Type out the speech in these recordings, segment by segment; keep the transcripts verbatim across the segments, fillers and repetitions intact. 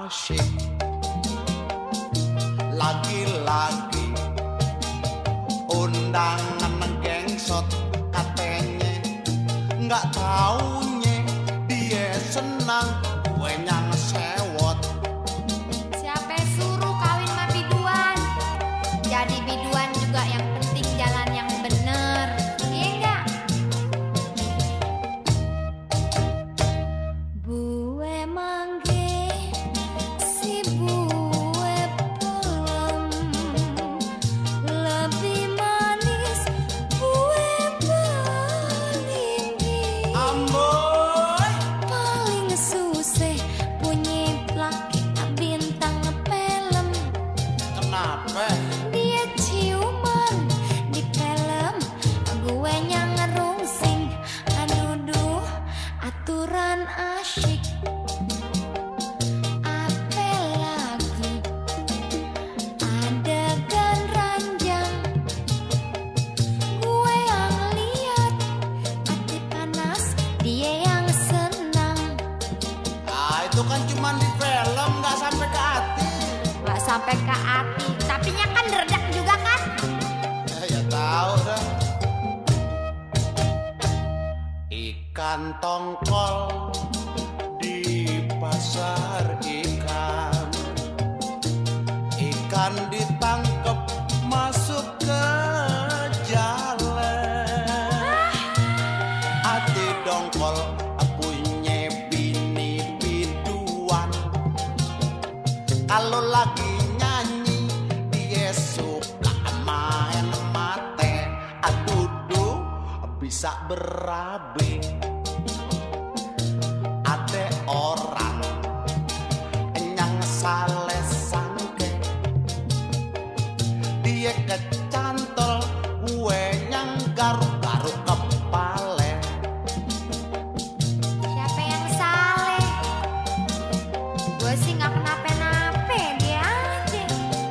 asyik. Lagi-lagi undangan gengsot katanya, nggak taunya dia senang gue yang sewot. Siapa suruh kawin sama biduan? Jadi biduan juga yang penting jalan yang bener, iya enggak? Bue mangge si bue pelem, lebih manis bue beringin. Amboy Paling susah punya laki bintang film. kenapa? Dia ciuman di film, gue yang ngerungsing. Aduh duh, aturan asyik. Apa lagi adegan ranjang, gue yang lihat hati panas, dia yang senang. Ah itu kan cuma di film, nggak sampai ke hati. Gak sampai ke hati, tapi nya kan derdak juga kan. Eh, ya tahu dah. Ikan tongkol di pasar ikan, ikan ditangkep masuk ke jalan. Hati dongkol punya bini biduan, kalau lagi nyanyi dia suka main mate. Aduh duh, bisa berabe. Ada orang yang saleh sangke, dia kecantol gue yang garuk-garuk kepala. Siapa yang saleh? Gue sih gak kenapa-napa, dia aja.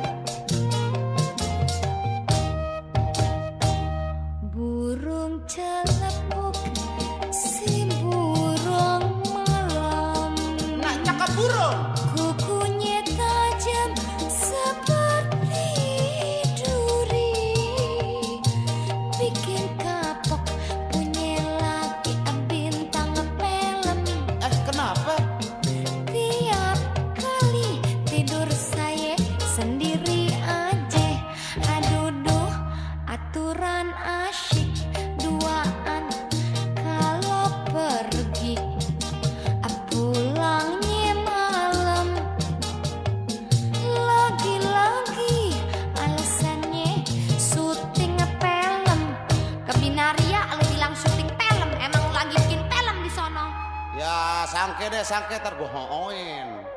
Burung celepuk si burung malam, Nak cakap burung. kukunya tajam seperti duri, bikin kapok punya laki bintang film. Eh kenapa? Tiap kali tidur saya sendiri aja. Aduh duh, aturan asyik duaan. Kalau pergi pulangnya malam, lagi-lagi alasannya syuting film. Ke Binaria lu bilang syuting film, emang lu lagi bikin film di sono? Ya sangke deh, sangke ntar gue hoin.